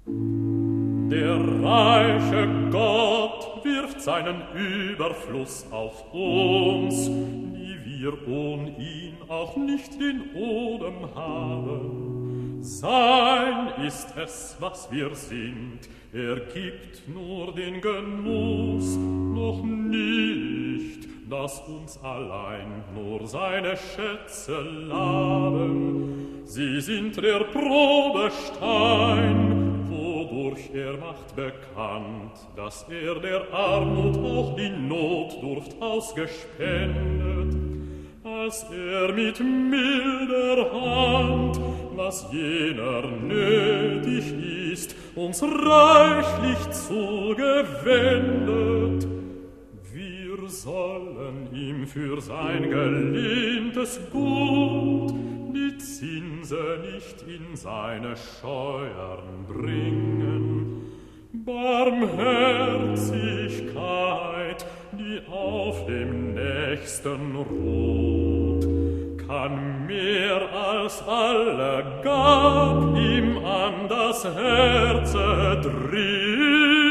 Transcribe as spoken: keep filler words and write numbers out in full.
Der reiche Gott wirft seinen Überfluss auf uns, die wir ohne ihn auch nicht den Odem haben. Sein ist es, was wir sind, er gibt nur den Genuss, noch nicht, dass uns allein nur seine Schätze laben. Sie sind der Probestein, wodurch er macht bekannt, dass er der Armut auch die Notdurft ausgespendet, als er mit milder Hand, was jener nötig ist, uns reichlich zugewendet. Wir sollen ihm für sein gelehntes Gut die Zinse nicht in seine Scheuern bringen. Barmherzigkeit, die auf dem Nächsten ruht, kann mehr als alle Gab ihm an das Herze dringen.